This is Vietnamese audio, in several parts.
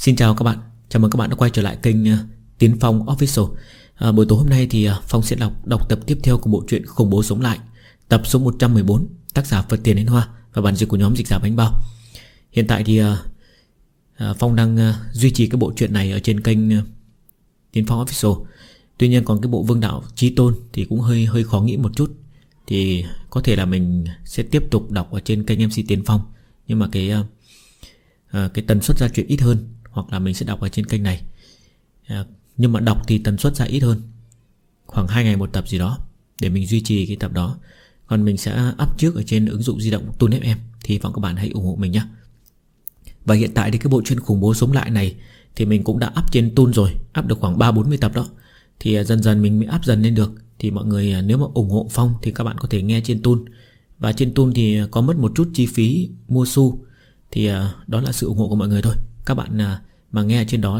Xin chào các bạn, chào mừng các bạn đã quay trở lại kênh Tiến Phong Official. Buổi tối hôm nay thì Phong sẽ đọc tập tiếp theo của bộ truyện Khủng Bố Sống Lại, tập số 114, tác giả Phật Tiền Đến Hoa và bản dịch của nhóm Dịch Giả Bánh Bao. Hiện tại thì Phong đang duy trì cái bộ truyện này ở trên kênh Tiến Phong Official. Tuy nhiên còn cái bộ Vương Đạo Chí Tôn thì cũng hơi khó nghĩ một chút. Thì có thể là mình sẽ tiếp tục đọc ở trên kênh MC Tiến Phong, nhưng mà cái tần suất ra chuyện ít hơn. Hoặc là mình sẽ đọc ở trên kênh này, nhưng mà đọc thì tần suất ra ít hơn, khoảng 2 ngày một tập gì đó, để mình duy trì cái tập đó. Còn mình sẽ up trước ở trên ứng dụng di động Tune FM. Thì mong các bạn hãy ủng hộ mình nhé. Và hiện tại thì cái bộ truyện Khủng Bố Sống Lại này thì mình cũng đã up trên Tune rồi, up được khoảng 30-40 tập đó. Thì dần dần mình mới up dần lên được. Thì mọi người nếu mà ủng hộ Phong thì các bạn có thể nghe trên Tune. Và trên Tune thì có mất một chút chi phí mua xu. Thì đó là sự ủng hộ của mọi người thôi. Các bạn mà nghe trên đó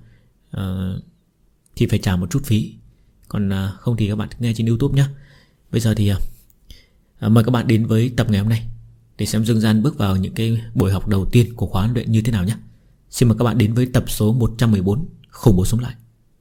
thì phải trả một chút phí. Còn không thì các bạn nghe trên YouTube nhé. Bây giờ thì mời các bạn đến với tập ngày hôm nay để xem Dương Gian bước vào những cái buổi học đầu tiên của khóa huấn luyện như thế nào nhé. Xin mời các bạn đến với tập số 114 Khủng Bố Sống Lại.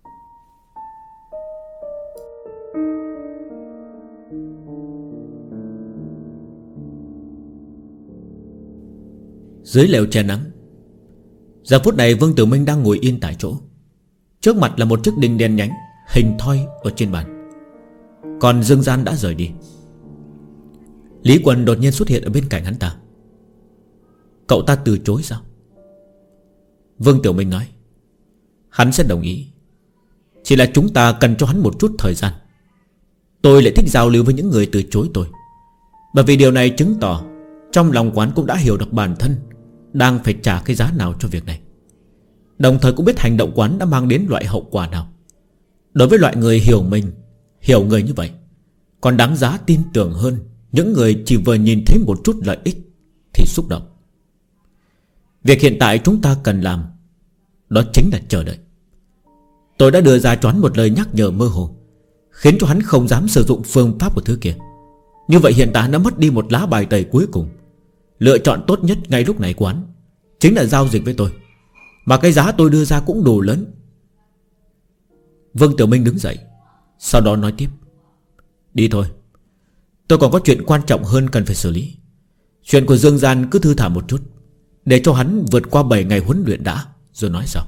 Dưới lều che nắng, giờ phút này Vương Tử Minh đang ngồi yên tại chỗ. Trước mặt là một chiếc đinh đen nhánh hình thoi ở trên bàn. Còn Dương Gian đã rời đi. Lý Quần đột nhiên xuất hiện ở bên cạnh hắn ta. Cậu ta từ chối sao? Vương Tiểu Minh nói, hắn sẽ đồng ý, chỉ là chúng ta cần cho hắn một chút thời gian. Tôi lại thích giao lưu với những người từ chối tôi, bởi vì điều này chứng tỏ trong lòng quán cũng đã hiểu được bản thân đang phải trả cái giá nào cho việc này, đồng thời cũng biết hành động quán đã mang đến loại hậu quả nào. Đối với loại người hiểu mình, hiểu người như vậy, còn đáng giá tin tưởng hơn những người chỉ vừa nhìn thấy một chút lợi ích thì xúc động. Việc hiện tại chúng ta cần làm đó chính là chờ đợi. Tôi đã đưa ra cho hắn một lời nhắc nhở mơ hồ, khiến cho hắn không dám sử dụng phương pháp của thứ kia. Như vậy hiện tại hắn đã mất đi một lá bài tẩy cuối cùng. Lựa chọn tốt nhất ngay lúc này của hắn chính là giao dịch với tôi, mà cái giá tôi đưa ra cũng đủ lớn. Vương Tiểu Minh đứng dậy, sau đó nói tiếp, đi thôi, tôi còn có chuyện quan trọng hơn cần phải xử lý. Chuyện của Dương Gian cứ thư thả một chút, để cho hắn vượt qua 7 ngày huấn luyện đã, rồi nói sau.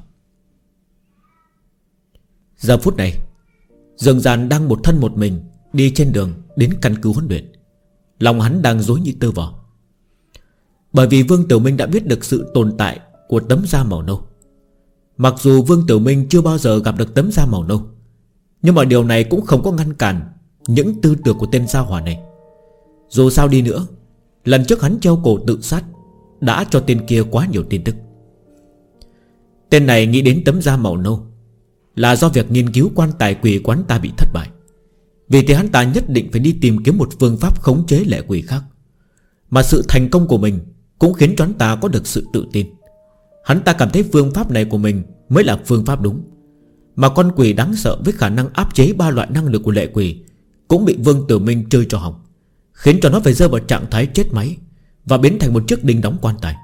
Giờ phút này Dương Gian đang một thân một mình đi trên đường đến căn cứ huấn luyện. Lòng hắn đang rối như tơ vò, bởi vì Vương Tiểu Minh đã biết được sự tồn tại của tấm da màu nâu. Mặc dù Vương Tiểu Minh chưa bao giờ gặp được tấm da màu nâu, nhưng mà điều này cũng không có ngăn cản những tư tưởng của tên gia hỏa này. Dù sao đi nữa, lần trước hắn treo cổ tự sát đã cho tên kia quá nhiều tin tức. Tên này nghĩ đến tấm da màu nâu là do việc nghiên cứu quan tài quỷ quán ta bị thất bại. Vì thế hắn ta nhất định phải đi tìm kiếm một phương pháp khống chế lệ quỷ khác. Mà sự thành công của mình cũng khiến cho hắn ta có được sự tự tin. Hắn ta cảm thấy phương pháp này của mình mới là phương pháp đúng. Mà con quỷ đáng sợ với khả năng áp chế 3 loại năng lực của lệ quỷ cũng bị Vương Tử Minh chơi cho hỏng, khiến cho nó phải rơi vào trạng thái chết máy và biến thành một chiếc đinh đóng quan tài.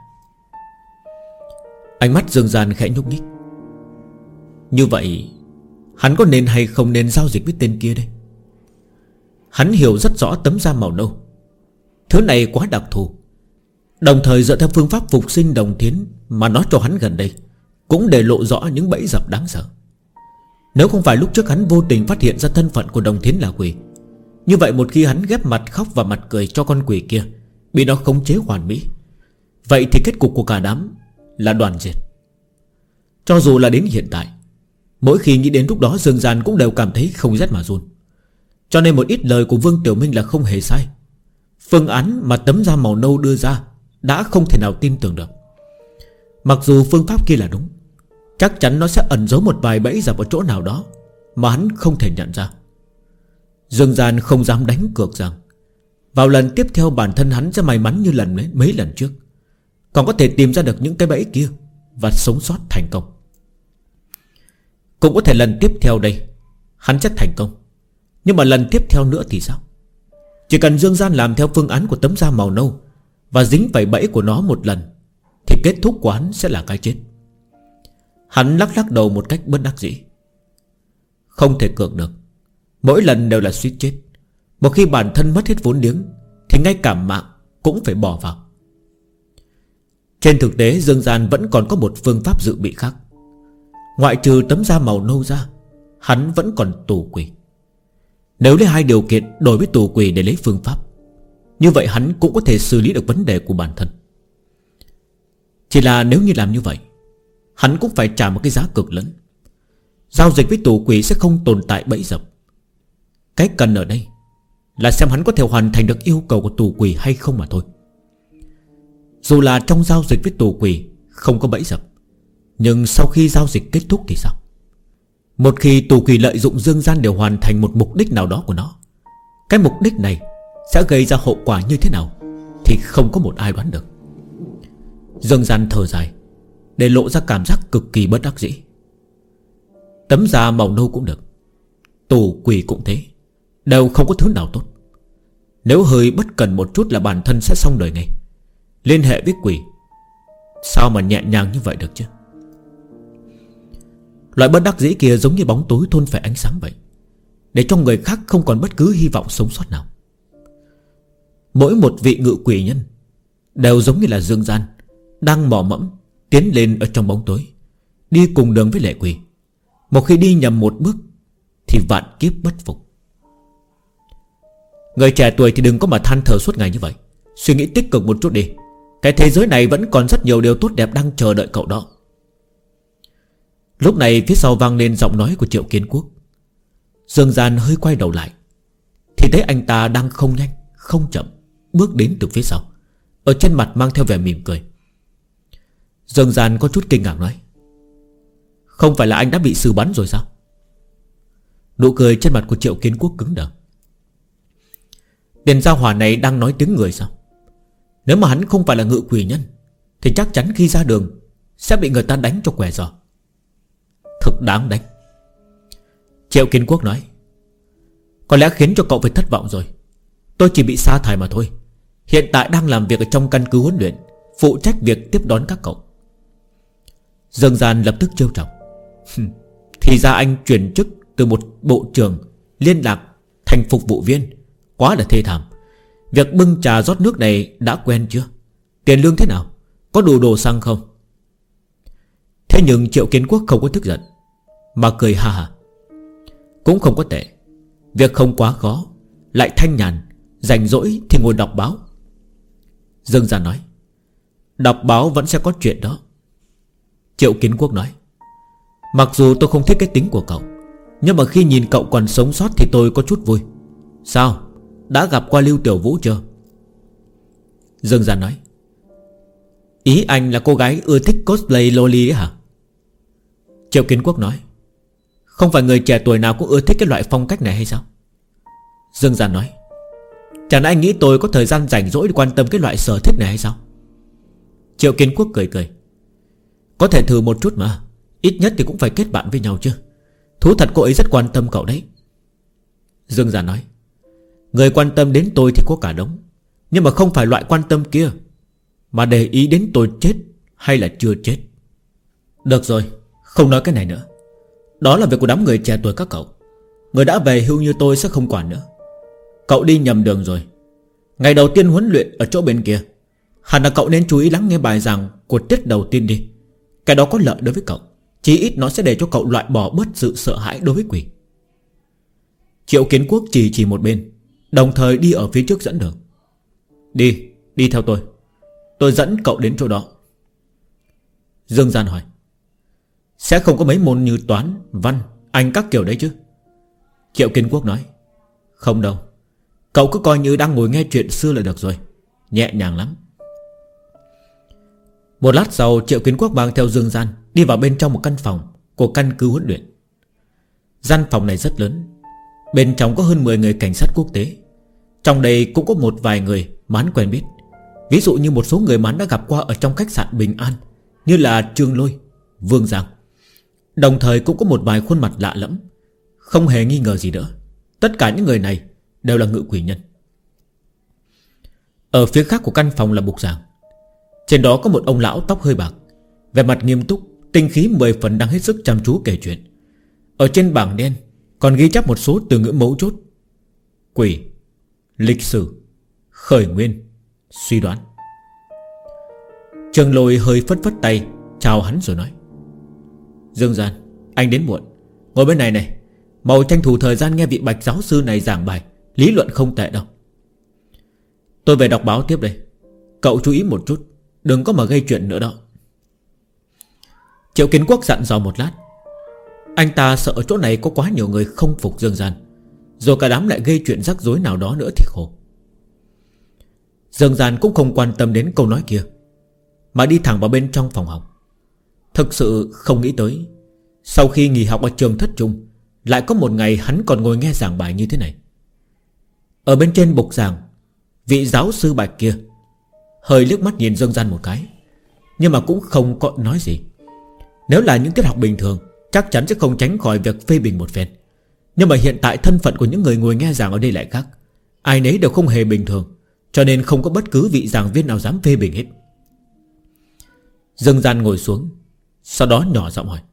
Ánh mắt Dương Gian khẽ nhúc nhích. Như vậy hắn có nên hay không nên giao dịch với tên kia đây? Hắn hiểu rất rõ tấm da màu nâu, thứ này quá đặc thù. Đồng thời dựa theo phương pháp phục sinh đồng thiến mà nó cho hắn gần đây cũng để lộ rõ những bẫy dập đáng sợ. Nếu không phải lúc trước hắn vô tình phát hiện ra thân phận của đồng thiến là quỷ, như vậy một khi hắn ghép mặt khóc và mặt cười cho con quỷ kia bị nó khống chế hoàn mỹ, vậy thì kết cục của cả đám là đoàn diệt. Cho dù là đến hiện tại, mỗi khi nghĩ đến lúc đó Dương Gian cũng đều cảm thấy không rét mà run. Cho nên một ít lời của Vương Tiểu Minh là không hề sai. Phương án mà tấm da màu nâu đưa ra đã không thể nào tin tưởng được. Mặc dù phương pháp kia là đúng, chắc chắn nó sẽ ẩn giấu một vài bẫy dập ở chỗ nào đó mà hắn không thể nhận ra. Dương Gian không dám đánh cược rằng vào lần tiếp theo bản thân hắn sẽ may mắn như mấy lần trước, còn có thể tìm ra được những cái bẫy kia và sống sót thành công. Cũng có thể lần tiếp theo đây hắn sẽ thành công, nhưng mà lần tiếp theo nữa thì sao? Chỉ cần Dương Gian làm theo phương án của tấm da màu nâu và dính phải bẫy của nó một lần, thì kết thúc của hắn sẽ là cái chết. Hắn lắc đầu một cách bất đắc dĩ. Không thể cược được. Mỗi lần đều là suýt chết. Một khi bản thân mất hết vốn liếng thì ngay cả mạng cũng phải bỏ vào. Trên thực tế Dương Gian vẫn còn có một phương pháp dự bị khác. Ngoại trừ tấm da màu nâu ra, hắn vẫn còn tù quỷ. Nếu lấy hai điều kiện đổi với tù quỷ để lấy phương pháp, như vậy hắn cũng có thể xử lý được vấn đề của bản thân. Chỉ là nếu như làm như vậy, hắn cũng phải trả một cái giá cực lớn. Giao dịch với tù quỷ sẽ không tồn tại bẫy dập. Cái cần ở đây là xem hắn có thể hoàn thành được yêu cầu của tù quỷ hay không mà thôi. Dù là trong giao dịch với tù quỷ không có bẫy dập, nhưng sau khi giao dịch kết thúc thì sao? Một khi tù quỷ lợi dụng Dương Gian để hoàn thành một mục đích nào đó của nó, cái mục đích này sẽ gây ra hậu quả như thế nào thì không có một ai đoán được. Dương Gian thở dài, để lộ ra cảm giác cực kỳ bất đắc dĩ. Tấm da màu nâu cũng được, tù quỷ cũng thế, đều không có thứ nào tốt. Nếu hơi bất cần một chút là bản thân sẽ xong đời ngay. Liên hệ với quỷ sao mà nhẹ nhàng như vậy được chứ? Loại bất đắc dĩ kia giống như bóng tối thôn phệ ánh sáng vậy, để cho người khác không còn bất cứ hy vọng sống sót nào. Mỗi một vị ngự quỷ nhân đều giống như là Dương Gian đang mò mẫm tiến lên ở trong bóng tối, đi cùng đường với lệ quỷ. Một khi đi nhầm một bước thì vạn kiếp bất phục. Người trẻ tuổi thì đừng có mà than thở suốt ngày như vậy. Suy nghĩ tích cực một chút đi. Cái thế giới này vẫn còn rất nhiều điều tốt đẹp đang chờ đợi cậu đó. Lúc này phía sau vang lên giọng nói của Triệu Kiến Quốc. Dương Gian hơi quay đầu lại thì thấy anh ta đang không nhanh không chậm bước đến từ phía sau, ở trên mặt mang theo vẻ mỉm cười. Dương Gian có chút kinh ngạc nói: không phải là anh đã bị xử bắn rồi sao? Nụ cười trên mặt của Triệu Kiến Quốc cứng đờ. Tiền gia hỏa này đang nói tiếng người sao? Nếu mà hắn không phải là ngự quỷ nhân thì chắc chắn khi ra đường sẽ bị người ta đánh cho què giò. Thực đáng đánh. Triệu Kiến Quốc nói: có lẽ khiến cho cậu phải thất vọng rồi. Tôi chỉ bị sa thải mà thôi. Hiện tại đang làm việc ở trong căn cứ huấn luyện, phụ trách việc tiếp đón các cậu. Dương Gian lập tức trêu chọc: thì ra anh chuyển chức từ một bộ trưởng liên lạc thành phục vụ viên, quá là thê thảm. Việc bưng trà rót nước này đã quen chưa? Tiền lương thế nào? Có đủ đồ xăng không? Thế nhưng Triệu Kiến Quốc không có tức giận, mà cười ha ha: cũng không có tệ. Việc không quá khó, lại thanh nhàn, rảnh rỗi thì ngồi đọc báo. Dương Gian nói: đọc báo vẫn sẽ có chuyện đó. Triệu Kiến Quốc nói: mặc dù tôi không thích cái tính của cậu, nhưng mà khi nhìn cậu còn sống sót thì tôi có chút vui. Sao? Đã gặp qua Lưu Tiểu Vũ chưa? Dương Gian nói: ý anh là cô gái ưa thích cosplay loli ấy hả? Triệu Kiến Quốc nói: không phải người trẻ tuổi nào cũng ưa thích cái loại phong cách này hay sao? Dương Gian nói: chẳng lẽ anh nghĩ tôi có thời gian rảnh rỗi để quan tâm cái loại sở thích này hay sao? Triệu Kiến Quốc cười cười: có thể thử một chút mà. Ít nhất thì cũng phải kết bạn với nhau chứ. Thú thật cô ấy rất quan tâm cậu đấy. Dương Gian nói: người quan tâm đến tôi thì có cả đống, nhưng mà không phải loại quan tâm kia, mà để ý đến tôi chết hay là chưa chết. Được rồi, không nói cái này nữa. Đó là việc của đám người trẻ tuổi các cậu. Người đã về hưu như tôi sẽ không quản nữa. Cậu đi nhầm đường rồi. Ngày đầu tiên huấn luyện ở chỗ bên kia, hẳn là cậu nên chú ý lắng nghe bài giảng của tiết đầu tiên đi. Cái đó có lợi đối với cậu. Chí ít nó sẽ để cho cậu loại bỏ bớt sự sợ hãi đối với quỷ. Triệu Kiến Quốc chỉ một bên, đồng thời đi ở phía trước dẫn đường. Đi theo tôi. Tôi dẫn cậu đến chỗ đó. Dương Gian hỏi: sẽ không có mấy môn như toán, văn, anh các kiểu đấy chứ? Triệu Kiến Quốc nói: không đâu. Cậu cứ coi như đang ngồi nghe chuyện xưa là được rồi. Nhẹ nhàng lắm. Một lát sau, Triệu Kiến Quốc mang theo Dương Gian đi vào bên trong một căn phòng của căn cứ huấn luyện. Gian phòng này rất lớn. Bên trong có hơn 10 người cảnh sát quốc tế. Trong đây cũng có một vài người mà hắn quen biết. Ví dụ như một số người mà hắn đã gặp qua ở trong khách sạn Bình An, như là Trương Lôi, Vương Giang. Đồng thời cũng có một vài khuôn mặt lạ lẫm. Không hề nghi ngờ gì nữa, tất cả những người này đều là ngự quỷ nhân. Ở phía khác của căn phòng là bục giảng. Trên đó có một ông lão tóc hơi bạc, vẻ mặt nghiêm túc, tinh khí 10 phần đang hết sức chăm chú kể chuyện. Ở trên bảng đen còn ghi chép một số từ ngữ mấu chốt: quỷ, lịch sử, khởi nguyên, suy đoán. Trường Lôi hơi phất phất tay chào hắn rồi nói: Dương Gian, anh đến muộn, ngồi bên này này. Mau tranh thủ thời gian nghe vị Bạch giáo sư này giảng bài, lý luận không tệ đâu. Tôi về đọc báo tiếp đây. Cậu chú ý một chút, đừng có mà gây chuyện nữa đó. Triệu Kiến Quốc dặn dò một lát. Anh ta sợ ở chỗ này có quá nhiều người không phục Dương Gian, rồi cả đám lại gây chuyện rắc rối nào đó nữa thì khổ. Dương Gian cũng không quan tâm đến câu nói kia, mà đi thẳng vào bên trong phòng học. Thực sự không nghĩ tới, sau khi nghỉ học ở trường thất trung, lại có một ngày hắn còn ngồi nghe giảng bài như thế này. Ở bên trên bục giảng, vị giáo sư Bạch kia hơi liếc mắt nhìn Dương Gian một cái, nhưng mà cũng không có nói gì. Nếu là những tiết học bình thường, chắc chắn sẽ không tránh khỏi việc phê bình một phen. Nhưng mà hiện tại thân phận của những người ngồi nghe giảng ở đây lại khác, ai nấy đều không hề bình thường, cho nên không có bất cứ vị giảng viên nào dám phê bình hết. Dương Gian ngồi xuống, sau đó nhỏ giọng hỏi: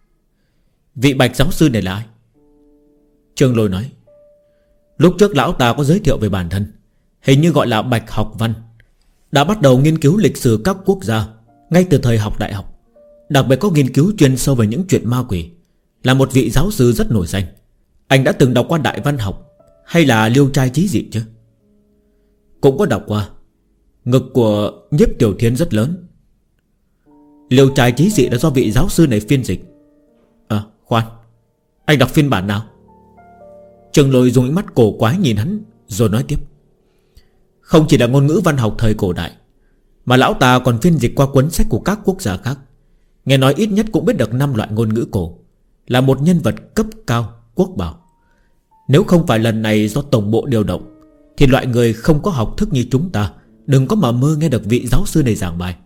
vị Bạch giáo sư này là ai? Trương Lôi nói: lúc trước lão ta có giới thiệu về bản thân, hình như gọi là Bạch Học Văn, đã bắt đầu nghiên cứu lịch sử các quốc gia ngay từ thời học đại học. Đặc biệt có nghiên cứu chuyên sâu về những chuyện ma quỷ, là một vị giáo sư rất nổi danh. Anh đã từng đọc qua Đại Văn Học hay là Liêu Trai Chí Dị chứ? Cũng có đọc qua. Ngực của Nhiếp Tiểu Thiên rất lớn. Liêu Trai Chí Dị là do vị giáo sư này phiên dịch. Khoan, anh đọc phiên bản nào? Trương Lôi dùng ánh mắt cổ quái nhìn hắn, rồi nói tiếp: không chỉ là ngôn ngữ văn học thời cổ đại, mà lão ta còn phiên dịch qua cuốn sách của các quốc gia khác. Nghe nói ít nhất cũng biết được 5 loại ngôn ngữ cổ, là một nhân vật cấp cao quốc bảo. Nếu không phải lần này do tổng bộ điều động, thì loại người không có học thức như chúng ta đừng có mà mơ nghe được vị giáo sư này giảng bài.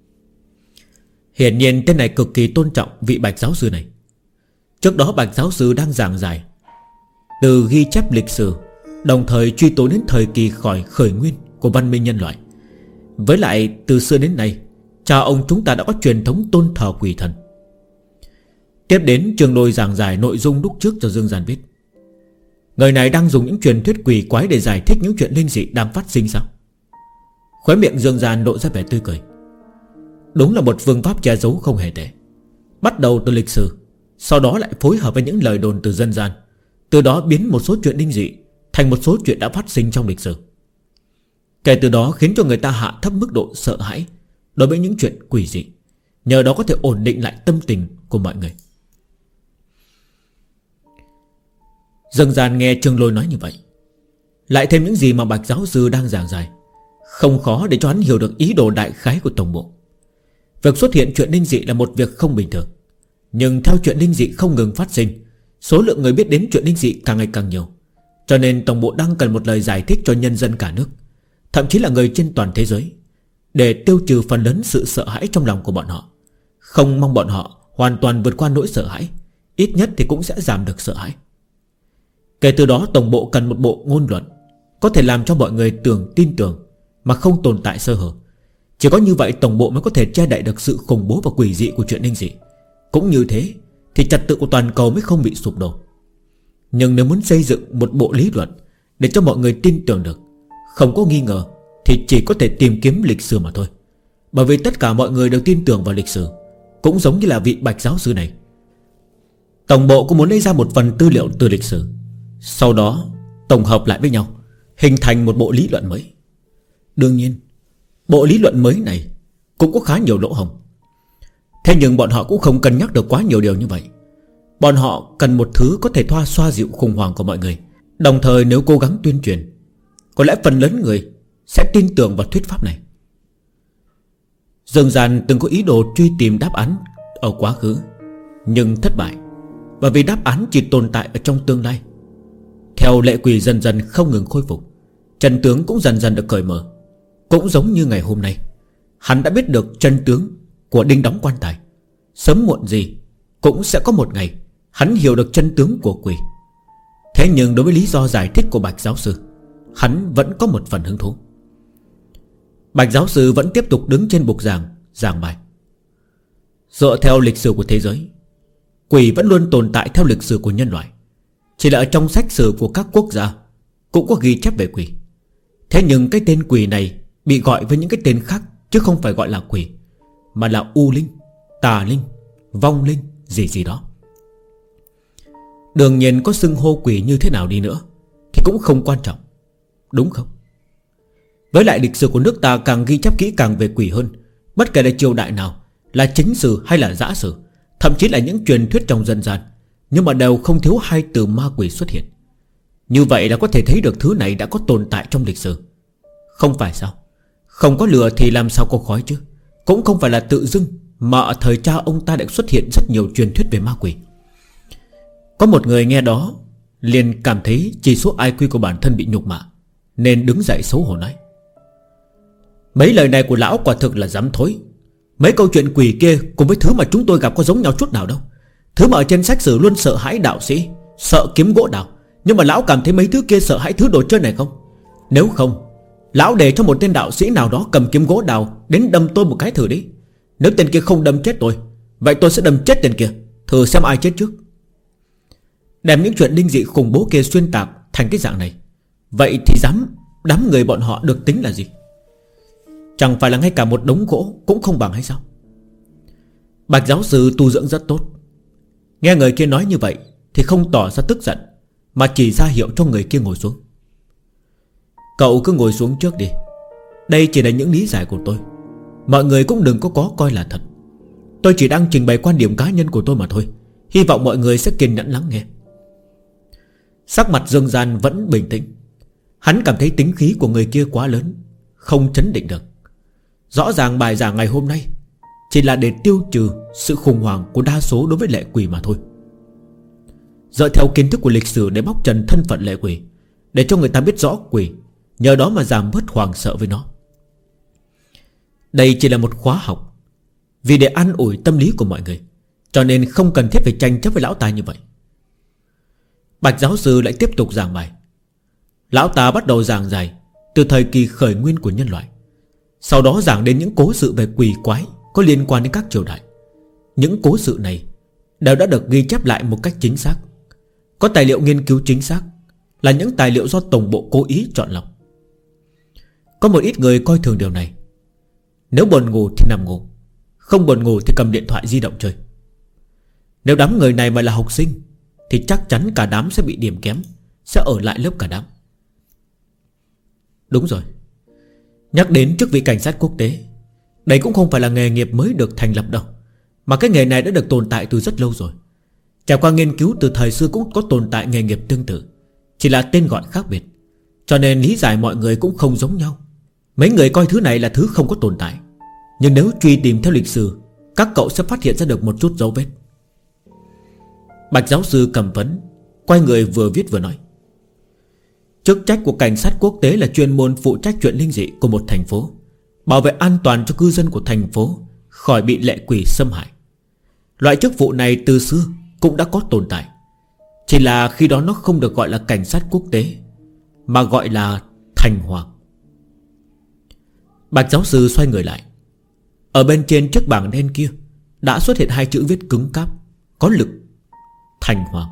Hiển nhiên tên này cực kỳ tôn trọng vị Bạch giáo sư này. Trước đó Bạch giáo sư đang giảng giải từ ghi chép lịch sử, đồng thời truy tố đến thời kỳ khởi nguyên của văn minh nhân loại. Với lại từ xưa đến nay, cha ông chúng ta đã có truyền thống tôn thờ quỷ thần. Tiếp đến Trương Lôi giảng giải nội dung lúc trước cho Dương Gian biết. Người này đang dùng những truyền thuyết quỷ quái để giải thích những chuyện linh dị đang phát sinh sao? Khóe miệng Dương Gian lộ ra vẻ tươi cười. Đúng là một phương pháp che giấu không hề tệ. Bắt đầu từ lịch sử, sau đó lại phối hợp với những lời đồn từ dân gian, từ đó biến một số chuyện linh dị thành một số chuyện đã phát sinh trong lịch sử. Kể từ đó khiến cho người ta hạ thấp mức độ sợ hãi đối với những chuyện quỷ dị, nhờ đó có thể ổn định lại tâm tình của mọi người. Dương Gian nghe Trương Lôi nói như vậy, lại thêm những gì mà Bạch giáo sư đang giảng giải, không khó để cho hắn hiểu được ý đồ đại khái của tổng bộ. Việc xuất hiện chuyện linh dị là một việc không bình thường, nhưng theo chuyện linh dị không ngừng phát sinh, số lượng người biết đến chuyện linh dị càng ngày càng nhiều. Cho nên tổng bộ đang cần một lời giải thích cho nhân dân cả nước, thậm chí là người trên toàn thế giới, để tiêu trừ phần lớn sự sợ hãi trong lòng của bọn họ. Không mong bọn họ hoàn toàn vượt qua nỗi sợ hãi, ít nhất thì cũng sẽ giảm được sợ hãi. Kể từ đó tổng bộ cần một bộ ngôn luận có thể làm cho mọi người tin tưởng mà không tồn tại sơ hở. Chỉ có như vậy tổng bộ mới có thể che đậy được sự khủng bố và quỷ dị của chuyện linh dị. Cũng như thế thì trật tự của toàn cầu mới không bị sụp đổ. Nhưng nếu muốn xây dựng một bộ lý luận để cho mọi người tin tưởng được, không có nghi ngờ, thì chỉ có thể tìm kiếm lịch sử mà thôi. Bởi vì tất cả mọi người đều tin tưởng vào lịch sử, cũng giống như là vị Bạch giáo sư này. Tổng bộ cũng muốn lấy ra một phần tư liệu từ lịch sử, sau đó tổng hợp lại với nhau, hình thành một bộ lý luận mới. Đương nhiên bộ lý luận mới này cũng có khá nhiều lỗ hổng. Thế nhưng bọn họ cũng không cân nhắc được quá nhiều điều như vậy. Bọn họ cần một thứ có thể xoa dịu khủng hoảng của mọi người. Đồng thời nếu cố gắng tuyên truyền, có lẽ phần lớn người sẽ tin tưởng vào thuyết pháp này. Dương Gian từng có ý đồ truy tìm đáp án ở quá khứ, nhưng thất bại, bởi vì đáp án chỉ tồn tại ở trong tương lai. Theo lệ quỷ dần dần không ngừng khôi phục, chân tướng cũng dần dần được cởi mở. Cũng giống như ngày hôm nay, hắn đã biết được chân tướng của đinh đóng quan tài. Sớm muộn gì cũng sẽ có một ngày hắn hiểu được chân tướng của quỷ. Thế nhưng đối với lý do giải thích của Bạch giáo sư, hắn vẫn có một phần hứng thú. Bạch giáo sư vẫn tiếp tục đứng trên bục giảng bài. Dựa theo lịch sử của thế giới, quỷ vẫn luôn tồn tại theo lịch sử của nhân loại. Chỉ là ở trong sách sử của các quốc gia cũng có ghi chép về quỷ. Thế nhưng cái tên quỷ này bị gọi với những cái tên khác, chứ không phải gọi là quỷ, mà là u linh, tà linh, vong linh, gì gì đó. Đương nhiên có xưng hô quỷ như thế nào đi nữa thì cũng không quan trọng, đúng không? Với lại lịch sử của nước ta càng ghi chép kỹ càng về quỷ hơn. Bất kể là triều đại nào, là chính sử hay là dã sử, thậm chí là những truyền thuyết trong dân gian, nhưng mà đều không thiếu hai từ ma quỷ xuất hiện. Như vậy là có thể thấy được thứ này đã có tồn tại trong lịch sử. Không phải sao? Không có lửa thì làm sao có khói chứ. Cũng không phải là tự dưng mà ở thời cha ông ta đã xuất hiện rất nhiều truyền thuyết về ma quỷ. Có một người nghe đó liền cảm thấy chỉ số IQ của bản thân bị nhục mạ, nên đứng dậy xấu hổ nói: mấy lời này của lão quả thực là dám thối. Mấy câu chuyện quỷ kia cùng với thứ mà chúng tôi gặp có giống nhau chút nào đâu. Thứ mà ở trên sách sử luôn sợ hãi đạo sĩ, sợ kiếm gỗ đào, nhưng mà lão cảm thấy mấy thứ kia sợ hãi thứ đồ chơi này không? Nếu không, lão để cho một tên đạo sĩ nào đó cầm kiếm gỗ đào đến đâm tôi một cái thử đi. Nếu tên kia không đâm chết tôi, vậy tôi sẽ đâm chết tên kia, thử xem ai chết trước. Đem những chuyện linh dị khủng bố kia xuyên tạc thành cái dạng này, vậy thì đám người bọn họ được tính là gì? Chẳng phải là ngay cả một đống gỗ cũng không bằng hay sao? Bạch giáo sư tu dưỡng rất tốt. Nghe người kia nói như vậy thì không tỏ ra tức giận, mà chỉ ra hiệu cho người kia ngồi xuống. Cậu cứ ngồi xuống trước đi. Đây chỉ là những lý giải của tôi, mọi người cũng đừng có coi là thật. Tôi chỉ đang trình bày quan điểm cá nhân của tôi mà thôi. Hy vọng mọi người sẽ kiên nhẫn lắng nghe. Sắc mặt Dương Gian vẫn bình tĩnh. Hắn cảm thấy tính khí của người kia quá lớn, không chấn định được. Rõ ràng bài giảng ngày hôm nay chỉ là để tiêu trừ sự khủng hoảng của đa số đối với lệ quỷ mà thôi. Dựa theo kiến thức của lịch sử để bóc trần thân phận lệ quỷ, để cho người ta biết rõ quỷ, nhờ đó mà giảm bớt hoảng sợ với nó. Đây chỉ là một khóa học, vì để an ủi tâm lý của mọi người, cho nên không cần thiết phải tranh chấp với lão ta như vậy. Bạch giáo sư lại tiếp tục giảng bài. Lão ta bắt đầu giảng dài từ thời kỳ khởi nguyên của nhân loại, sau đó giảng đến những cố sự về quỷ quái có liên quan đến các triều đại. Những cố sự này đều đã được ghi chép lại một cách chính xác, có tài liệu nghiên cứu chính xác, là những tài liệu do tổng bộ cố ý chọn lọc. Có một ít người coi thường điều này. Nếu buồn ngủ thì nằm ngủ, không buồn ngủ thì cầm điện thoại di động chơi. Nếu đám người này mà là học sinh thì chắc chắn cả đám sẽ bị điểm kém, sẽ ở lại lớp cả đám. Đúng rồi, nhắc đến chức vị cảnh sát quốc tế, đây cũng không phải là nghề nghiệp mới được thành lập đâu, mà cái nghề này đã được tồn tại từ rất lâu rồi. Trải qua nghiên cứu từ thời xưa cũng có tồn tại nghề nghiệp tương tự, chỉ là tên gọi khác biệt, cho nên lý giải mọi người cũng không giống nhau. Mấy người coi thứ này là thứ không có tồn tại, nhưng nếu truy tìm theo lịch sử, các cậu sẽ phát hiện ra được một chút dấu vết. Bạch giáo sư cầm phấn, quay người vừa viết vừa nói: chức trách của cảnh sát quốc tế là chuyên môn phụ trách chuyện linh dị của một thành phố, bảo vệ an toàn cho cư dân của thành phố khỏi bị lệ quỷ xâm hại. Loại chức vụ này từ xưa cũng đã có tồn tại, chỉ là khi đó nó không được gọi là cảnh sát quốc tế, mà gọi là thành hoàng. Bạch giáo sư xoay người lại. Ở bên trên chiếc bảng đen kia đã xuất hiện hai chữ viết cứng cáp, có lực: thành hoàng.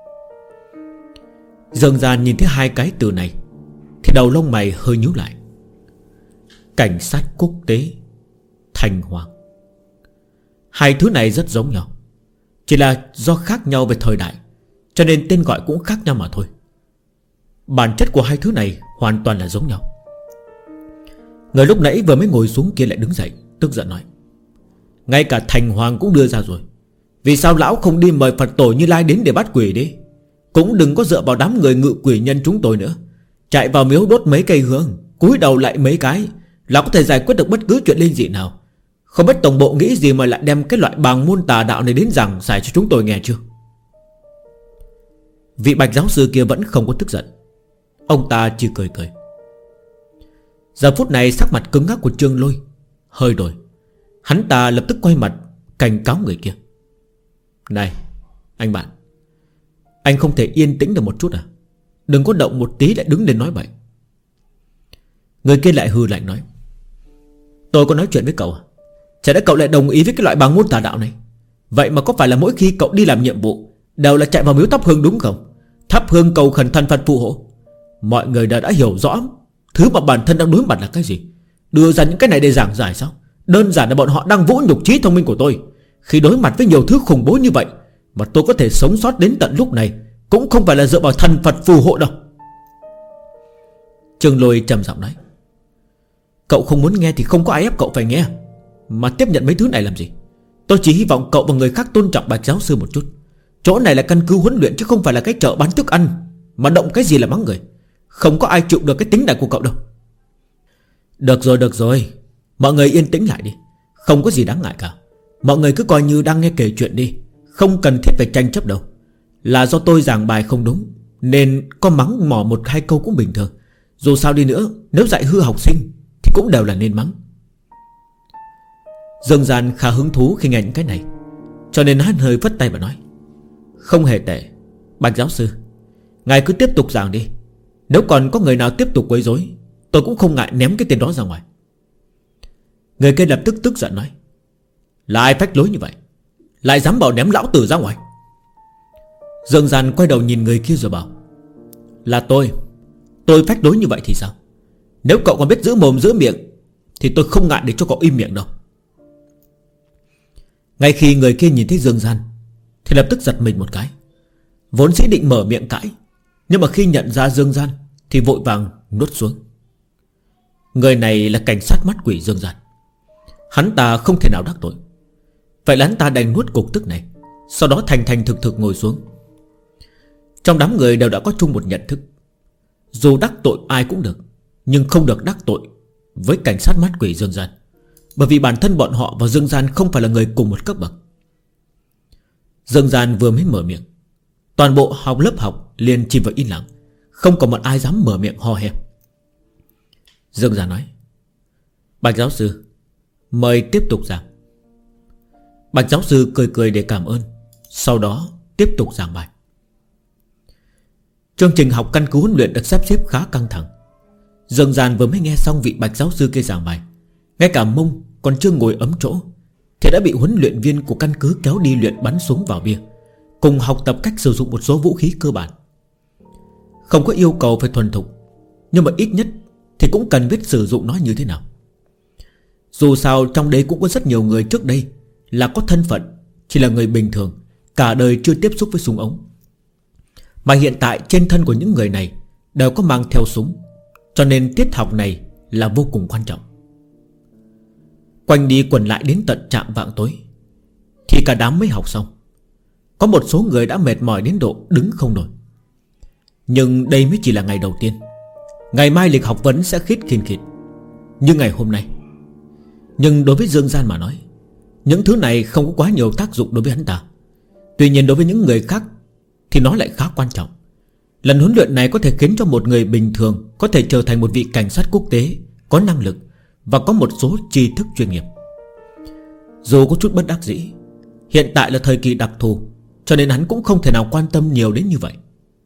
Dương Gian nhìn thấy hai cái từ này thì đầu lông mày hơi nhíu lại. Cảnh sát quốc tế, thành hoàng. Hai thứ này rất giống nhau, chỉ là do khác nhau về thời đại, cho nên tên gọi cũng khác nhau mà thôi. Bản chất của hai thứ này hoàn toàn là giống nhau. Người lúc nãy vừa mới ngồi xuống kia lại đứng dậy, tức giận nói: ngay cả thành hoàng cũng đưa ra rồi, vì sao lão không đi mời Phật tổ Như Lai đến để bắt quỷ đi? Cũng đừng có dựa vào đám người ngự quỷ nhân chúng tôi nữa. Chạy vào miếu đốt mấy cây hương, cúi đầu lại mấy cái là có thể giải quyết được bất cứ chuyện linh dị nào. Không biết tổng bộ nghĩ gì mà lại đem cái loại bàng môn tà đạo này đến giảng giải cho chúng tôi nghe chưa? Vị Bạch giáo sư kia vẫn không có tức giận, ông ta chỉ cười cười. Giờ phút này sắc mặt cứng ngắc của Trương Lôi hơi đổi. Hắn ta lập tức quay mặt cảnh cáo người kia: này anh bạn, anh không thể yên tĩnh được một chút à? Đừng có động một tí lại đứng lên nói bậy. Người kia lại hừ lạnh nói: tôi có nói chuyện với cậu à? Chả lẽ cậu lại đồng ý với cái loại bàng môn tà đạo này? Vậy mà có phải là mỗi khi cậu đi làm nhiệm vụ đều là chạy vào miếu thắp hương đúng không? Thắp hương cầu khẩn thần Phật phù hộ. Mọi người đã hiểu rõ thứ mà bản thân đang đối mặt là cái gì. Đưa ra những cái này để giảng giải sao? Đơn giản là bọn họ đang vũ nhục trí thông minh của tôi. Khi đối mặt với nhiều thứ khủng bố như vậy mà tôi có thể sống sót đến tận lúc này cũng không phải là dựa vào thần Phật phù hộ đâu. Trương Lôi trầm giọng nói: cậu không muốn nghe thì không có ai ép cậu phải nghe. Mà tiếp nhận mấy thứ này làm gì? Tôi chỉ hy vọng cậu và người khác tôn trọng Bạch giáo sư một chút. Chỗ này là căn cứ huấn luyện chứ không phải là cái chợ bán thức ăn. Mà động cái gì là mắng người. Không có ai chịu được cái tính này của cậu đâu. Được rồi. Mọi người yên tĩnh lại đi. Không có gì đáng ngại cả. Mọi người cứ coi như đang nghe kể chuyện đi. Không cần thiết phải tranh chấp đâu. Là do tôi giảng bài không đúng nên có mắng mỏ một hai câu cũng bình thường. Dù sao đi nữa, nếu dạy hư học sinh thì cũng đều là nên mắng. Dương Gian khá hứng thú khi nghe những cái này, cho nên hắn hơi vất tay và nói: không hề tệ, Bạch giáo sư, ngài cứ tiếp tục giảng đi. Nếu còn có người nào tiếp tục quấy rối, tôi cũng không ngại ném cái tên đó ra ngoài. Người kia lập tức tức giận nói: là ai phách lối như vậy, lại dám bảo ném lão tử ra ngoài? Dương Gian quay đầu nhìn người kia rồi bảo: là tôi phách lối như vậy thì sao? Nếu cậu còn biết giữ mồm giữ miệng thì tôi không ngại để cho cậu im miệng đâu. Ngay khi người kia nhìn thấy Dương Gian thì lập tức giật mình một cái. Vốn dĩ định mở miệng cãi, nhưng mà khi nhận ra Dương Gian thì vội vàng nuốt xuống. Người này là cảnh sát mắt quỷ Dương Gian. Hắn ta không thể nào đắc tội. Vậy là hắn ta đành nuốt cục tức này, sau đó thành thực ngồi xuống. Trong đám người đều đã có chung một nhận thức: dù đắc tội ai cũng được, nhưng không được đắc tội với cảnh sát mắt quỷ Dương Gian. Bởi vì bản thân bọn họ và Dương Gian không phải là người cùng một cấp bậc. Dương Gian vừa mới mở miệng, toàn bộ lớp học liền chìm vào yên lặng. Không còn một ai dám mở miệng ho he. Dương Gian nói: Bạch giáo sư, mời tiếp tục giảng. Bạch giáo sư cười để cảm ơn, sau đó tiếp tục giảng bài. Chương trình học căn cứ huấn luyện được sắp xếp khá căng thẳng. Dương Gian vừa mới nghe xong vị Bạch giáo sư kia giảng bài, ngay cả mông còn chưa ngồi ấm chỗ thì đã bị huấn luyện viên của căn cứ kéo đi luyện bắn súng vào bia, cùng học tập cách sử dụng một số vũ khí cơ bản. Không có yêu cầu phải thuần thục, nhưng mà ít nhất thì cũng cần biết sử dụng nó như thế nào. Dù sao trong đây cũng có rất nhiều người trước đây là có thân phận chỉ là người bình thường, cả đời chưa tiếp xúc với súng ống. Mà hiện tại trên thân của những người này đều có mang theo súng, cho nên tiết học này là vô cùng quan trọng. Quanh đi quẩn lại đến tận trạm vạng tối thì cả đám mới học xong. Có một số người đã mệt mỏi đến độ đứng không nổi. Nhưng đây mới chỉ là ngày đầu tiên. Ngày mai lịch học vấn sẽ khít khít như ngày hôm nay. Nhưng đối với Dương Gian mà nói, những thứ này không có quá nhiều tác dụng đối với hắn ta. Tuy nhiên đối với những người khác thì nó lại khá quan trọng. Lần huấn luyện này có thể khiến cho một người bình thường có thể trở thành một vị cảnh sát quốc tế có năng lực và có một số tri thức chuyên nghiệp. Dù có chút bất đắc dĩ, hiện tại là thời kỳ đặc thù, cho nên hắn cũng không thể nào quan tâm nhiều đến như vậy.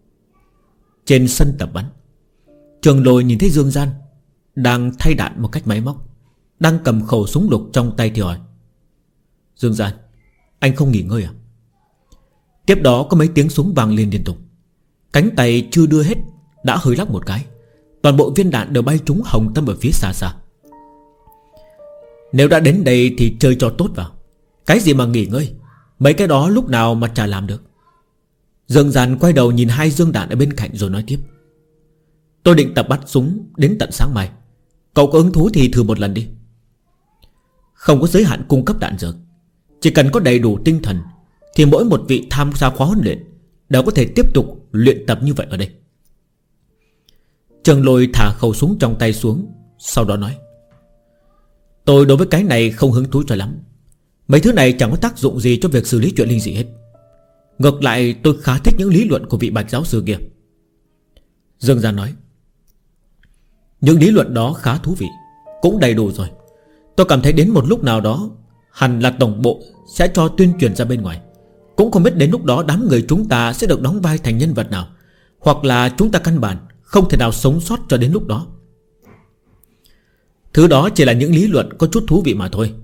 Trên sân tập bắn, Trường Lôi nhìn thấy Dương Gian đang thay đạn một cách máy móc, đang cầm khẩu súng lục trong tay thì hỏi: Dương Gian, anh không nghỉ ngơi à? Tiếp đó có mấy tiếng súng vang lên liên tục. Cánh tay chưa đưa hết đã hơi lắc một cái, toàn bộ viên đạn đều bay trúng Hồng Tâm ở phía xa xa. Nếu đã đến đây thì chơi cho tốt vào. Cái gì mà nghỉ ngơi, mấy cái đó lúc nào mà chả làm được. Dương Gian quay đầu nhìn hai dương đạn ở bên cạnh rồi nói tiếp: Tôi định tập bắt súng đến tận sáng mai. Cậu có hứng thú thì thử một lần đi. Không có giới hạn cung cấp đạn dược, chỉ cần có đầy đủ tinh thần thì mỗi một vị tham gia khóa huấn luyện đều có thể tiếp tục luyện tập như vậy ở đây. Trường Lôi thả khẩu súng trong tay xuống, sau đó nói: Tôi đối với cái này không hứng thú cho lắm. Mấy thứ này chẳng có tác dụng gì cho việc xử lý chuyện linh dị hết. Ngược lại tôi khá thích những lý luận của vị Bạch giáo sư kia. Dương Gian nói: Những lý luận đó khá thú vị, cũng đầy đủ rồi. Tôi cảm thấy đến một lúc nào đó hẳn là tổng bộ sẽ cho tuyên truyền ra bên ngoài. Cũng không biết đến lúc đó đám người chúng ta sẽ được đóng vai thành nhân vật nào, hoặc là chúng ta căn bản không thể nào sống sót cho đến lúc đó. Thứ đó chỉ là những lý luận có chút thú vị mà thôi.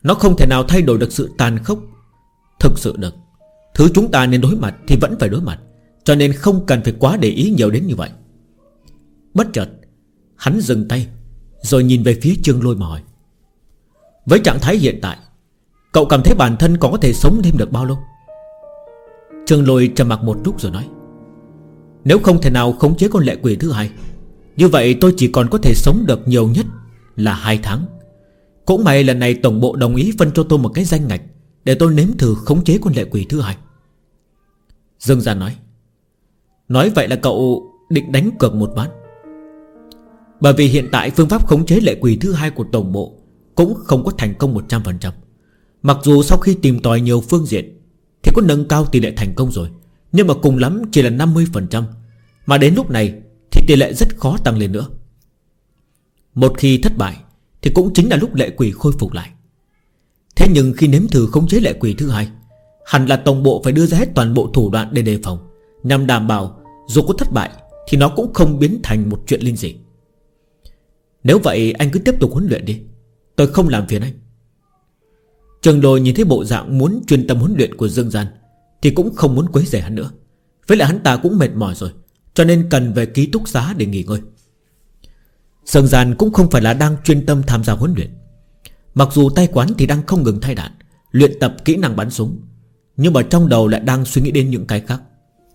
Nó không thể nào thay đổi được sự tàn khốc thực sự được. Thứ chúng ta nên đối mặt thì vẫn phải đối mặt, cho nên không cần phải quá để ý nhiều đến như vậy. Bất chợt hắn dừng tay, rồi nhìn về phía Trương Lôi mà hỏi: với trạng thái hiện tại, cậu cảm thấy bản thân còn có thể sống thêm được bao lâu? Trương Lôi trầm mặc một lúc rồi nói: nếu không thể nào khống chế con lệ quỷ thứ hai, như vậy tôi chỉ còn có thể sống được nhiều nhất là 2 tháng. Cũng may lần này tổng bộ đồng ý phân cho tôi một cái danh ngạch để tôi nếm thử khống chế con lệ quỷ thứ hai. Dương Gian nói vậy là cậu định đánh cược một ván? Bởi vì hiện tại phương pháp khống chế lệ quỷ thứ hai của tổng bộ cũng không có thành công 100%. Mặc dù sau khi tìm tòi nhiều phương diện thì có nâng cao tỷ lệ thành công rồi, nhưng mà cùng lắm chỉ là 50%. Mà đến lúc này thì tỷ lệ rất khó tăng lên nữa. Một khi thất bại thì cũng chính là lúc lệ quỷ khôi phục lại. Thế nhưng khi nếm thử khống chế lệ quỷ thứ hai, hẳn là tổng bộ phải đưa ra hết toàn bộ thủ đoạn để đề phòng, nhằm đảm bảo dù có thất bại thì nó cũng không biến thành một chuyện linh dị. Nếu vậy anh cứ tiếp tục huấn luyện đi, tôi không làm phiền anh. Trương Lôi nhìn thấy bộ dạng muốn chuyên tâm huấn luyện của Dương Gian thì cũng không muốn quấy rầy hắn nữa. Với lại hắn ta cũng mệt mỏi rồi, cho nên cần về ký túc xá để nghỉ ngơi. Dương Gian cũng không phải là đang chuyên tâm tham gia huấn luyện. Mặc dù tay quán thì đang không ngừng thay đạn, luyện tập kỹ năng bắn súng, nhưng mà trong đầu lại đang suy nghĩ đến những cái khác.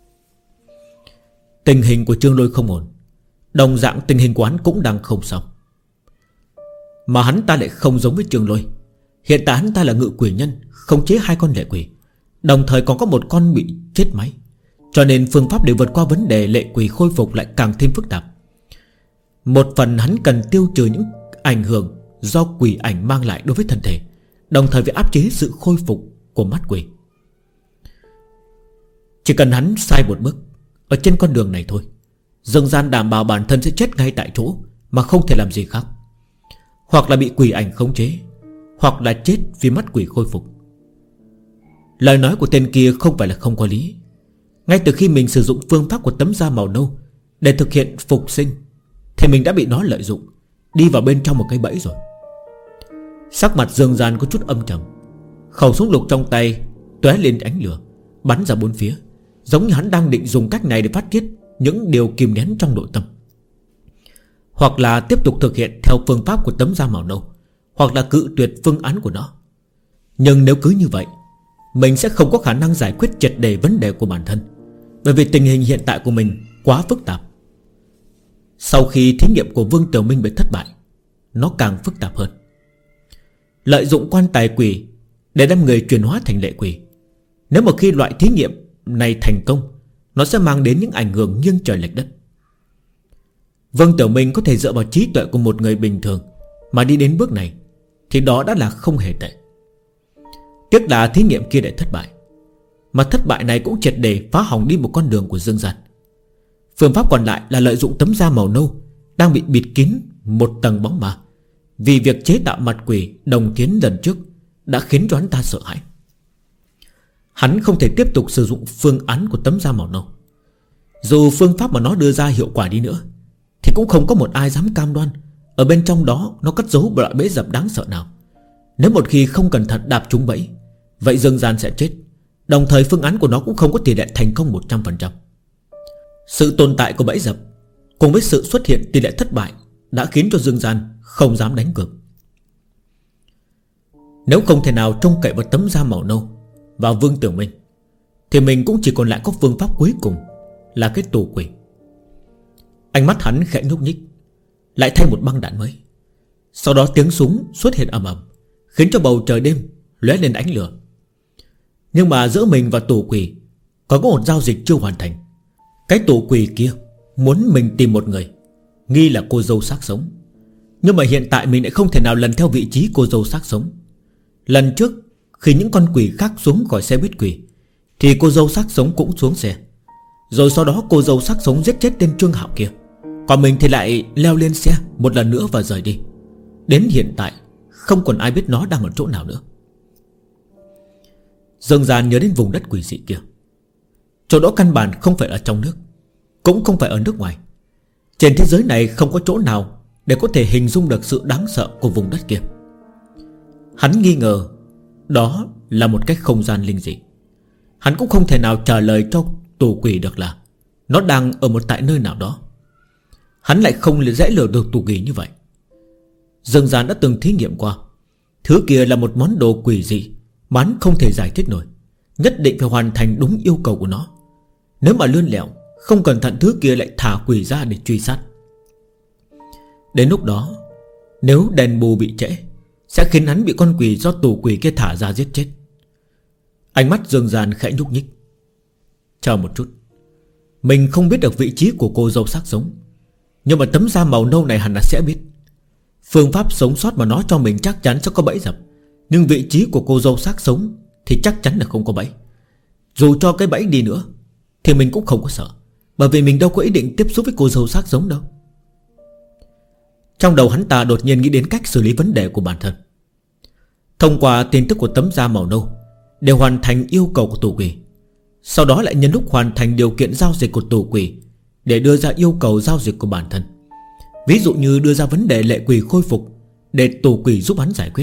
Tình hình của Trương Lôi không ổn, đồng dạng tình hình của hắn cũng đang không xong. Mà hắn ta lại không giống với Trương Lôi. Hiện tại hắn ta là ngự quỷ nhân, khống chế 2 con lệ quỷ, đồng thời còn có một con bị chết máy, cho nên phương pháp để vượt qua vấn đề lệ quỷ khôi phục lại càng thêm phức tạp. Một phần hắn cần tiêu trừ những ảnh hưởng do quỷ ảnh mang lại đối với thân thể, đồng thời phải áp chế sự khôi phục của mắt quỷ. Chỉ cần hắn sai một bước ở trên con đường này thôi, Dương Gian đảm bảo bản thân sẽ chết ngay tại chỗ, mà không thể làm gì khác. Hoặc là bị quỷ ảnh khống chế, hoặc là chết vì mắt quỷ khôi phục. Lời nói của tên kia không phải là không có lý. Ngay từ khi mình sử dụng phương pháp của tấm da màu nâu để thực hiện phục sinh thì mình đã bị nó lợi dụng, đi vào bên trong một cái bẫy rồi. Sắc mặt Dương Gian có chút âm trầm, khẩu súng lục trong tay tóe lên ánh lửa, bắn ra bốn phía, giống như hắn đang định dùng cách này để phát tiết những điều kìm nén trong nội tâm. Hoặc là tiếp tục thực hiện theo phương pháp của tấm da màu nâu, hoặc là cự tuyệt phương án của nó. Nhưng nếu cứ như vậy, mình sẽ không có khả năng giải quyết triệt để vấn đề của bản thân, bởi vì tình hình hiện tại của mình quá phức tạp. Sau khi thí nghiệm của Vương Tiểu Minh bị thất bại, nó càng phức tạp hơn. Lợi dụng quan tài quỷ để đem người chuyển hóa thành lệ quỷ, nếu một khi loại thí nghiệm này thành công, nó sẽ mang đến những ảnh hưởng nghiêng trời lệch đất. Vương Tiểu Minh có thể dựa vào trí tuệ của một người bình thường mà đi đến bước này, thì đó đã là không hề tệ. Tiếc là thí nghiệm kia đã thất bại, mà thất bại này cũng triệt để phá hỏng đi một con đường của Dương Gian. Phương pháp còn lại là lợi dụng tấm da màu nâu đang bị bịt kín một tầng bóng ma, vì việc chế tạo mặt quỷ đồng tiến lần trước đã khiến cho hắn ta sợ hãi. Hắn không thể tiếp tục sử dụng phương án của tấm da màu nâu. Dù phương pháp mà nó đưa ra hiệu quả đi nữa, thì cũng không có một ai dám cam đoan ở bên trong đó nó cất giấu loại bẫy dập đáng sợ nào. Nếu một khi không cẩn thận đạp trúng bẫy, vậy Dương Gian sẽ chết, đồng thời phương án của nó cũng không có tỷ lệ thành công 100%. Sự tồn tại của bẫy dập cùng với sự xuất hiện tỷ lệ thất bại đã khiến cho Dương Gian không dám đánh cược. Nếu không thể nào trông cậy vào tấm da màu nâu và Vương Tiểu Minh, thì mình cũng chỉ còn lại có phương pháp cuối cùng là cái tù quỷ. Ánh mắt hắn khẽ nhúc nhích, lại thay một băng đạn mới. Sau đó tiếng súng xuất hiện ầm ầm, khiến cho bầu trời đêm lóe lên ánh lửa. Nhưng mà giữa mình và tù quỷ còn có một giao dịch chưa hoàn thành. Cái tù quỷ kia muốn mình tìm một người, nghi là cô dâu xác sống. Nhưng mà hiện tại mình lại không thể nào lần theo vị trí cô dâu xác sống. Lần trước khi những con quỷ khác xuống khỏi xe buýt quỷ, thì cô dâu xác sống cũng xuống xe. Rồi sau đó cô dâu xác sống giết chết tên Trương Hạo kia, còn mình thì lại leo lên xe một lần nữa và rời đi. Đến hiện tại không còn ai biết nó đang ở chỗ nào nữa. Dương Gian nhớ đến vùng đất quỷ dị kia. Chỗ đó căn bản không phải ở trong nước, cũng không phải ở nước ngoài. Trên thế giới này không có chỗ nào để có thể hình dung được sự đáng sợ của vùng đất kia. Hắn nghi ngờ đó là một cái không gian linh dị. Hắn cũng không thể nào trả lời cho tù quỷ được là nó đang ở một tại nơi nào đó. Hắn lại không dễ lừa được tù quỷ như vậy. Dương gian đã từng thí nghiệm qua. Thứ kia là một món đồ quỷ dị mà hắn không thể giải thích nổi. Nhất định phải hoàn thành đúng yêu cầu của nó. Nếu mà lươn lẹo, không cẩn thận thứ kia lại thả quỷ ra để truy sát. Đến lúc đó, nếu đèn bù bị trễ, sẽ khiến hắn bị con quỷ do tù quỷ kia thả ra giết chết. Ánh mắt Dương gian khẽ nhúc nhích. Chờ một chút, mình không biết được vị trí của cô dâu xác sống, nhưng mà tấm da màu nâu này hẳn là sẽ biết. Phương pháp sống sót mà nó cho mình chắc chắn sẽ có bẫy dập. Nhưng vị trí của cô dâu xác sống thì chắc chắn là không có bẫy. Dù cho cái bẫy đi nữa thì mình cũng không có sợ, bởi vì mình đâu có ý định tiếp xúc với cô dâu xác sống đâu. Trong đầu hắn ta đột nhiên nghĩ đến cách xử lý vấn đề của bản thân. Thông qua tin tức của tấm da màu nâu để hoàn thành yêu cầu của tù quỷ, sau đó lại nhân lúc hoàn thành điều kiện giao dịch của tù quỷ để đưa ra yêu cầu giao dịch của bản thân. Ví dụ như đưa ra vấn đề lệ quỷ khôi phục để tù quỷ giúp hắn giải quyết.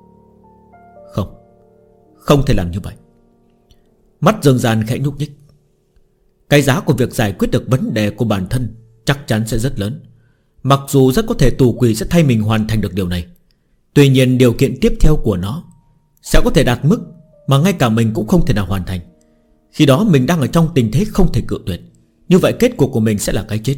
Không thể làm như vậy. Mắt Dương gian khẽ nhúc nhích. Cái giá của việc giải quyết được vấn đề của bản thân chắc chắn sẽ rất lớn. Mặc dù rất có thể tù quỷ sẽ thay mình hoàn thành được điều này, tuy nhiên điều kiện tiếp theo của nó sẽ có thể đạt mức mà ngay cả mình cũng không thể nào hoàn thành. Khi đó mình đang ở trong tình thế không thể cự tuyệt. Như vậy kết cục của mình sẽ là cái chết.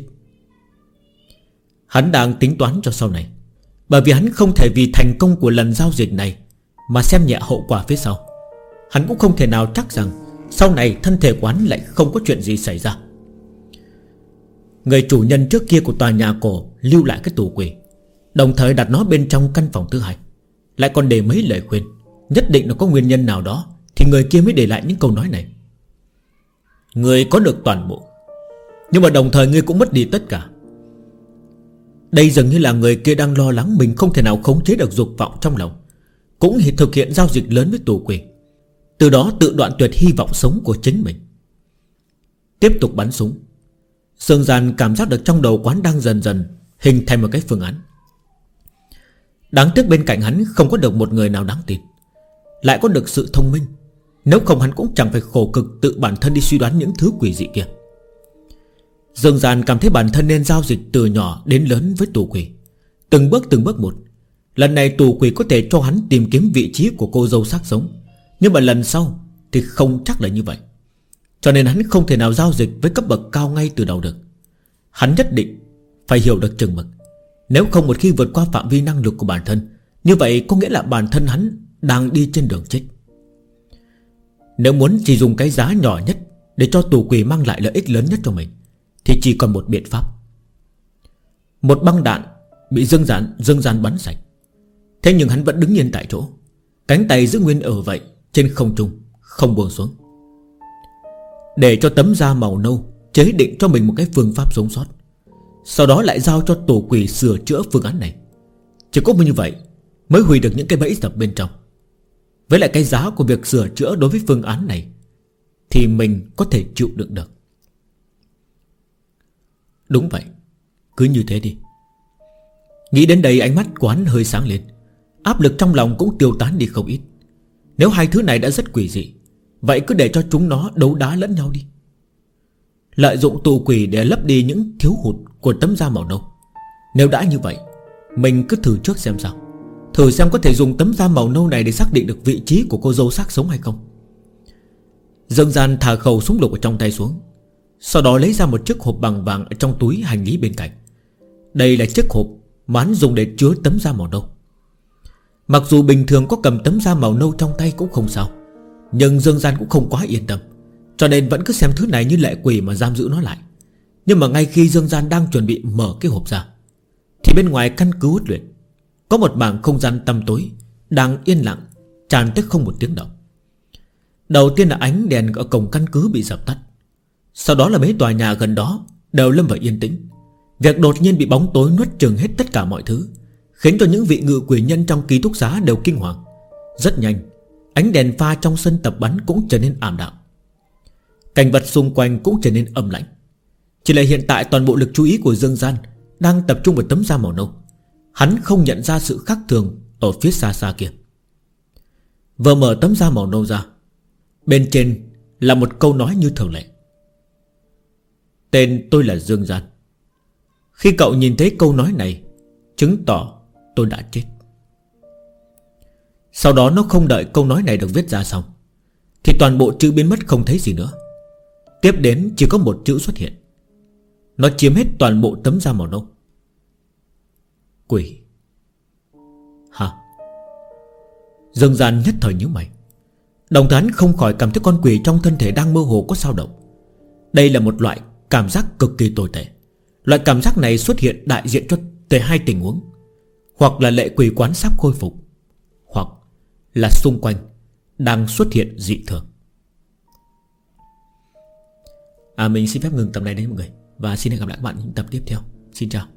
Hắn đang tính toán cho sau này, bởi vì hắn không thể vì thành công của lần giao dịch này mà xem nhẹ hậu quả phía sau. Hắn cũng không thể nào chắc rằng sau này thân thể của hắn lại không có chuyện gì xảy ra. Người chủ nhân trước kia của tòa nhà cổ lưu lại cái tù quỷ, đồng thời đặt nó bên trong căn phòng thứ hai, lại còn để mấy lời khuyên. Nhất định là có nguyên nhân nào đó thì người kia mới để lại những câu nói này. Người có được toàn bộ, nhưng mà đồng thời ngươi cũng mất đi tất cả. Đây dường như là người kia đang lo lắng mình không thể nào khống chế được dục vọng trong lòng, cũng thực hiện giao dịch lớn với tù quỷ, từ đó tự đoạn tuyệt hy vọng sống của chính mình. Tiếp tục bắn súng. Dương gian cảm giác được trong đầu quán đang dần dần hình thành một cái phương án. Đáng tiếc bên cạnh hắn không có được một người nào đáng tin, lại có được sự thông minh. Nếu không hắn cũng chẳng phải khổ cực tự bản thân đi suy đoán những thứ quỷ dị kia. Dương gian cảm thấy bản thân nên giao dịch từ nhỏ đến lớn với tù quỷ, từng bước một. Lần này tù quỷ có thể cho hắn tìm kiếm vị trí của cô dâu xác sống, nhưng mà lần sau thì không chắc là như vậy. Cho nên hắn không thể nào giao dịch với cấp bậc cao ngay từ đầu được. Hắn nhất định phải hiểu được chừng mực. Nếu không một khi vượt qua phạm vi năng lực của bản thân, như vậy có nghĩa là bản thân hắn đang đi trên đường chết. Nếu muốn chỉ dùng cái giá nhỏ nhất để cho tù quỷ mang lại lợi ích lớn nhất cho mình, thì chỉ còn một biện pháp. Một băng đạn bị Dương gian bắn sạch. Thế nhưng hắn vẫn đứng yên tại chỗ, cánh tay giữ nguyên ở vậy trên không trung, không buông xuống. Để cho tấm da màu nâu chế định cho mình một cái phương pháp sống sót, sau đó lại giao cho tù quỷ sửa chữa phương án này. Chỉ có như vậy mới hủy được những cái bẫy dập bên trong. Với lại cái giá của việc sửa chữa đối với phương án này thì mình có thể chịu đựng được. Đúng vậy, cứ như thế đi. Nghĩ đến đây ánh mắt của hắn hơi sáng lên. Áp lực trong lòng cũng tiêu tán đi không ít. Nếu hai thứ này đã rất quỷ dị, vậy cứ để cho chúng nó đấu đá lẫn nhau đi. Lợi dụng tù quỷ để lấp đi những thiếu hụt của tấm da màu nâu. Nếu đã như vậy, mình cứ thử trước xem sao. Thử xem có thể dùng tấm da màu nâu này để xác định được vị trí của cô dâu xác sống hay không. Dương gian thả khẩu súng lục ở trong tay xuống, sau đó lấy ra một chiếc hộp bằng vàng ở trong túi hành lý bên cạnh. Đây là chiếc hộp mà hắn dùng để chứa tấm da màu nâu. Mặc dù bình thường có cầm tấm da màu nâu trong tay cũng không sao, nhưng Dương gian cũng không quá yên tâm, cho nên vẫn cứ xem thứ này như lệ quỷ mà giam giữ nó lại. Nhưng mà ngay khi Dương gian đang chuẩn bị mở cái hộp ra, thì bên ngoài căn cứ huấn luyện có một mảng không gian tăm tối đang yên lặng tràn tới không một tiếng động. Đầu tiên là ánh đèn ở cổng căn cứ bị dập tắt, sau đó là mấy tòa nhà gần đó đều lâm vào yên tĩnh. Việc đột nhiên bị bóng tối nuốt chửng hết tất cả mọi thứ khiến cho những vị ngự quỷ nhân trong ký túc xá đều kinh hoàng. Rất nhanh, ánh đèn pha trong sân tập bắn cũng trở nên ảm đạm. Cảnh vật xung quanh cũng trở nên âm lạnh. Chỉ là hiện tại toàn bộ lực chú ý của Dương gian đang tập trung vào tấm da màu nâu. Hắn không nhận ra sự khác thường ở phía xa xa kia. Vừa mở tấm da màu nâu ra, bên trên là một câu nói như thường lệ: tên tôi là Dương Gian. Khi cậu nhìn thấy câu nói này, chứng tỏ tôi đã chết. Sau đó nó không đợi câu nói này được viết ra xong, thì toàn bộ chữ biến mất không thấy gì nữa. Tiếp đến chỉ có một chữ xuất hiện. Nó chiếm hết toàn bộ tấm da màu nâu. Quỷ. Hả? Dương Gian nhất thời nhíu mày. Đồng thời hắn không khỏi cảm thấy con quỷ trong thân thể đang mơ hồ có dao động. Đây là một loại cảm giác cực kỳ tồi tệ. Loại cảm giác này xuất hiện đại diện cho hai tình huống: hoặc là lệ quỷ quán sắp khôi phục, hoặc là xung quanh đang xuất hiện dị thường. Mình xin phép ngừng tập này đấy mọi người, và xin hẹn gặp lại các bạn những tập tiếp theo. Xin chào.